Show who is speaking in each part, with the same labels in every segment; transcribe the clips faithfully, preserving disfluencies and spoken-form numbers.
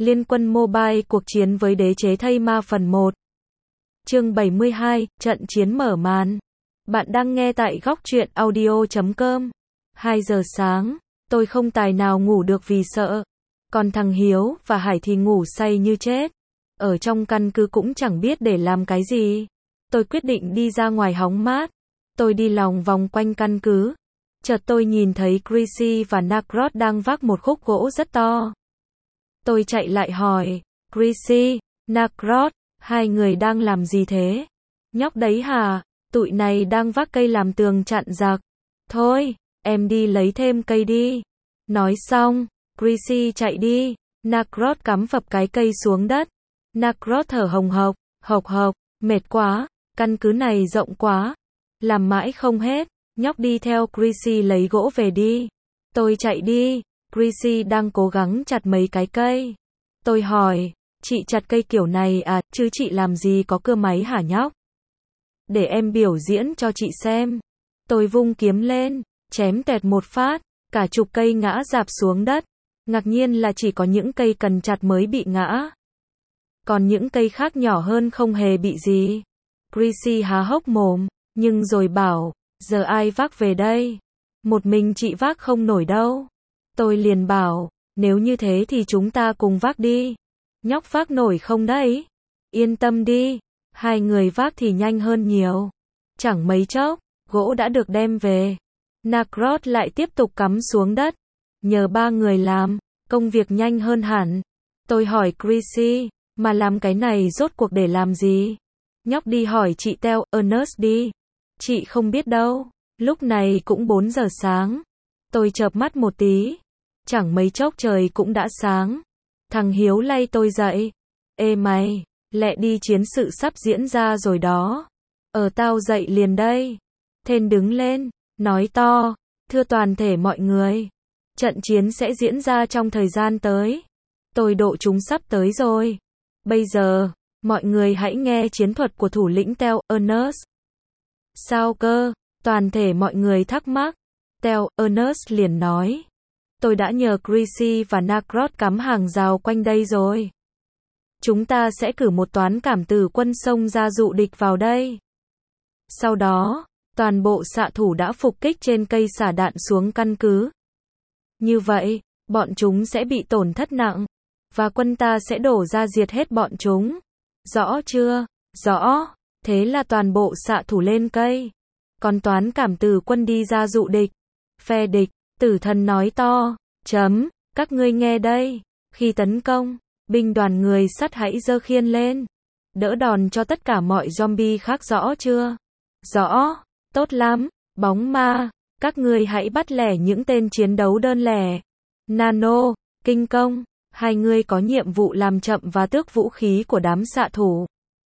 Speaker 1: Liên quân mobile cuộc chiến với đế chế thây ma phần một. Chương bảy mươi hai, trận chiến mở màn. Bạn đang nghe tại góc truyện audio chấm com. hai giờ sáng, tôi không tài nào ngủ được vì sợ. Còn thằng Hiếu và Hải thì ngủ say như chết. Ở trong căn cứ cũng chẳng biết để làm cái gì. Tôi quyết định đi ra ngoài hóng mát. Tôi đi lòng vòng quanh căn cứ. Chợt tôi nhìn thấy Chrissy và Nacrot đang vác một khúc gỗ rất to. Tôi chạy lại hỏi, Chrissy, Nacrot, hai người đang làm gì thế? Nhóc đấy hả? Tụi này đang vác cây làm tường chặn giặc. Thôi, em đi lấy thêm cây đi. Nói xong, Chrissy chạy đi. Nacrot cắm phập cái cây xuống đất. Nacrot thở hồng hộc, hộc hộc, mệt quá, căn cứ này rộng quá. Làm mãi không hết, nhóc đi theo Chrissy lấy gỗ về đi. Tôi chạy đi. Chrissy đang cố gắng chặt mấy cái cây. Tôi hỏi, chị chặt cây kiểu này à, chứ chị làm gì có cưa máy hả nhóc? Để em biểu diễn cho chị xem. Tôi vung kiếm lên, chém tẹt một phát, cả chục cây ngã rạp xuống đất. Ngạc nhiên là chỉ có những cây cần chặt mới bị ngã. Còn những cây khác nhỏ hơn không hề bị gì. Chrissy há hốc mồm, nhưng rồi bảo, giờ ai vác về đây? Một mình chị vác không nổi đâu. Tôi liền bảo, nếu như thế thì chúng ta cùng vác đi. Nhóc vác nổi không đấy? Yên tâm đi, hai người vác thì nhanh hơn nhiều. Chẳng mấy chốc, gỗ đã được đem về. Nacrot lại tiếp tục cắm xuống đất. Nhờ ba người làm, công việc nhanh hơn hẳn. Tôi hỏi Chrissy, mà làm cái này rốt cuộc để làm gì? Nhóc đi hỏi chị Theo Ernest đi. Chị không biết đâu, lúc này cũng bốn giờ sáng. Tôi chợp mắt một tí. Chẳng mấy chốc trời cũng đã sáng. Thằng Hiếu lay tôi dậy. Ê mày, lẹ đi, chiến sự sắp diễn ra rồi đó. Ờ tao dậy liền đây. Thên đứng lên, nói to, thưa toàn thể mọi người. Trận chiến sẽ diễn ra trong thời gian tới. Tôi độ chúng sắp tới rồi. Bây giờ, mọi người hãy nghe chiến thuật của thủ lĩnh Theo Ernest. Sao cơ? Toàn thể mọi người thắc mắc. Theo Ernest liền nói. Tôi đã nhờ Chrissy và Nacrot cắm hàng rào quanh đây rồi. Chúng ta sẽ cử một toán cảm tử quân xông ra dụ địch vào đây. Sau đó, toàn bộ xạ thủ đã phục kích trên cây xả đạn xuống căn cứ. Như vậy, bọn chúng sẽ bị tổn thất nặng. Và quân ta sẽ đổ ra diệt hết bọn chúng. Rõ chưa? Rõ. Thế là toàn bộ xạ thủ lên cây. Còn toán cảm tử quân đi ra dụ địch. Phe địch. Tử thần nói to, chấm, các ngươi nghe đây, khi tấn công, binh đoàn người sắt hãy giơ khiên lên, đỡ đòn cho tất cả mọi zombie khác, rõ chưa? Rõ, tốt lắm, bóng ma, các ngươi hãy bắt lẻ những tên chiến đấu đơn lẻ. Nano, kinh công, hai người có nhiệm vụ làm chậm và tước vũ khí của đám xạ thủ.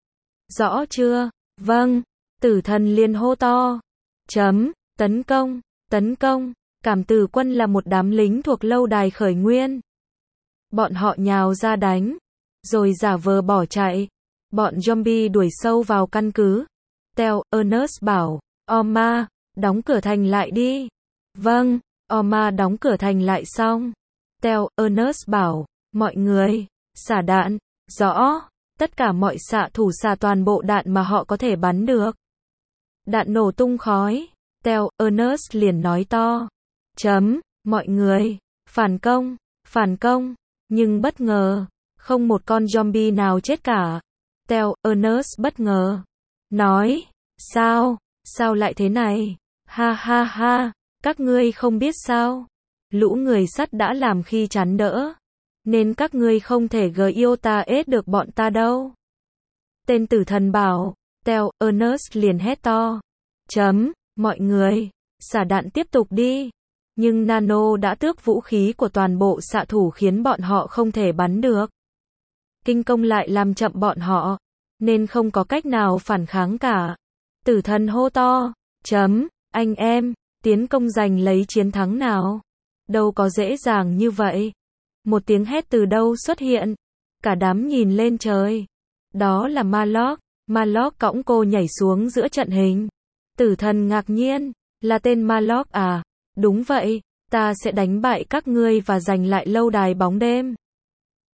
Speaker 1: Rõ chưa? Vâng, tử thần liền hô to, chấm, tấn công, tấn công. Cảm tử quân là một đám lính thuộc lâu đài khởi nguyên. Bọn họ nhào ra đánh, rồi giả vờ bỏ chạy. Bọn zombie đuổi sâu vào căn cứ. Theo Ernest bảo, Oma, đóng cửa thành lại đi. Vâng, Oma đóng cửa thành lại xong. Theo Ernest bảo, mọi người, xả đạn. Rõ, tất cả mọi xạ thủ xả toàn bộ đạn mà họ có thể bắn được. Đạn nổ tung khói. Theo Ernest liền nói to. Chấm, mọi người, phản công, phản công, nhưng bất ngờ, không một con zombie nào chết cả. Theo Ernest bất ngờ, nói, sao, sao lại thế này, ha ha ha, các ngươi không biết sao, lũ người sắt đã làm khi chắn đỡ, nên các ngươi không thể gờ yêu ta ết được bọn ta đâu. Tên tử thần bảo, Theo Ernest liền hét to, chấm, mọi người, xả đạn tiếp tục đi. Nhưng Nano đã tước vũ khí của toàn bộ xạ thủ khiến bọn họ không thể bắn được. Kinh công lại làm chậm bọn họ, nên không có cách nào phản kháng cả. Tử thần hô to, chấm, anh em, tiến công giành lấy chiến thắng nào. Đâu có dễ dàng như vậy. Một tiếng hét từ đâu xuất hiện. Cả đám nhìn lên trời. Đó là Malok. Malok cõng cô nhảy xuống giữa trận hình. Tử thần ngạc nhiên, là tên Malok à? Đúng vậy, ta sẽ đánh bại các ngươi và giành lại lâu đài bóng đêm.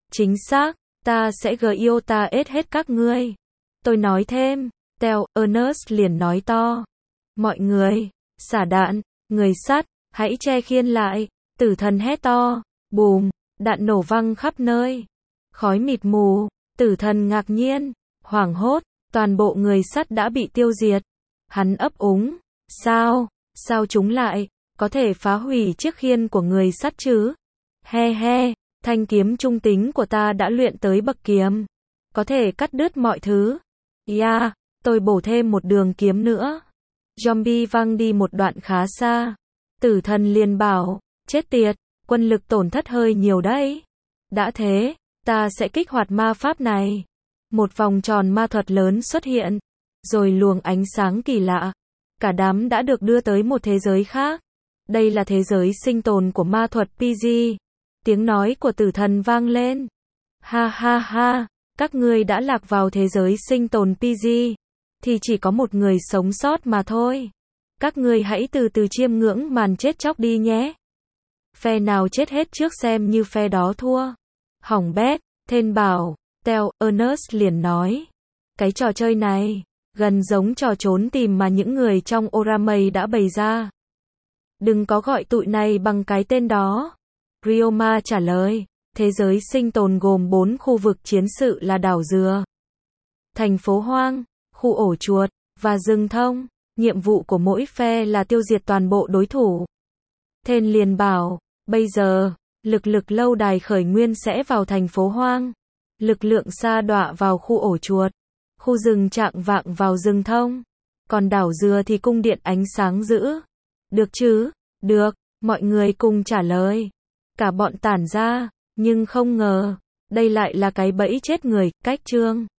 Speaker 1: Chính xác, ta sẽ Giota hết các ngươi. Tôi nói thêm, Theo Ernest liền nói to. Mọi người, xả đạn, người sắt, hãy che khiên lại. Tử thần hét to, bùm, đạn nổ văng khắp nơi. Khói mịt mù, tử thần ngạc nhiên, hoảng hốt, toàn bộ người sắt đã bị tiêu diệt. Hắn ấp úng, sao, sao chúng lại, có thể phá hủy chiếc khiên của người sắt chứ? He he, thanh kiếm trung tính của ta đã luyện tới bậc kiếm. Có thể cắt đứt mọi thứ. Yeah, tôi bổ thêm một đường kiếm nữa. Zombie văng đi một đoạn khá xa. Tử thần liền bảo, chết tiệt, quân lực tổn thất hơi nhiều đấy. Đã thế, ta sẽ kích hoạt ma pháp này. Một vòng tròn ma thuật lớn xuất hiện. Rồi luồng ánh sáng kỳ lạ. Cả đám đã được đưa tới một thế giới khác. Đây là thế giới sinh tồn của ma thuật pê giê. Tiếng nói của tử thần vang lên. Ha ha ha, các ngươi đã lạc vào thế giới sinh tồn pê giê. Thì chỉ có một người sống sót mà thôi. Các ngươi hãy từ từ chiêm ngưỡng màn chết chóc đi nhé. Phe nào chết hết trước xem như phe đó thua. Hỏng bét, Thên bảo, Theo Ernest liền nói. Cái trò chơi này, gần giống trò trốn tìm mà những người trong Oramei đã bày ra. Đừng có gọi tụi này bằng cái tên đó. Ryoma trả lời, thế giới sinh tồn gồm bốn khu vực chiến sự là đảo dừa, thành phố hoang, khu ổ chuột, và rừng thông. Nhiệm vụ của mỗi phe là tiêu diệt toàn bộ đối thủ. Thên liền bảo, bây giờ, lực lực lâu đài khởi nguyên sẽ vào thành phố hoang. Lực lượng sa đọa vào khu ổ chuột. Khu rừng trạng vạng vào rừng thông. Còn đảo dừa thì cung điện ánh sáng giữ. Được chứ? Được, mọi người cùng trả lời. Cả bọn tản ra, nhưng không ngờ, đây lại là cái bẫy chết người, cách chương.